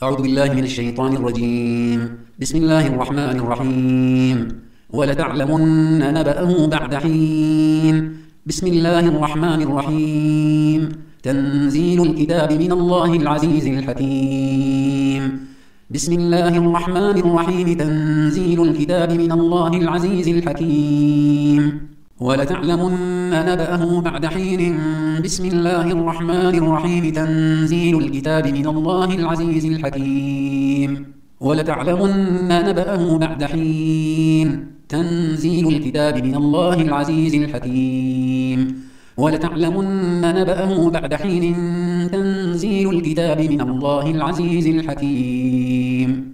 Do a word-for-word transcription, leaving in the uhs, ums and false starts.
أعوذ بالله من الشيطان الرجيم. بسم الله الرحمن الرحيم. ولتعلمن نبأه بعد حين. بسم الله الرحمن الرحيم. تنزيل الكتاب من الله العزيز الحكيم. بسم الله الرحمن الرحيم. تنزيل الكتاب من الله العزيز الحكيم. ولتعلمن نبأه بعد حين. بسم الله الرحمن الرحيم. تنزيل الكتاب من الله العزيز الحكيم. ولتعلمن نبأه بعد حين. تنزيل الكتاب من الله العزيز الحكيم. ولتعلمن نبأه بعد حين. تنزيل الكتاب من الله العزيز الحكيم.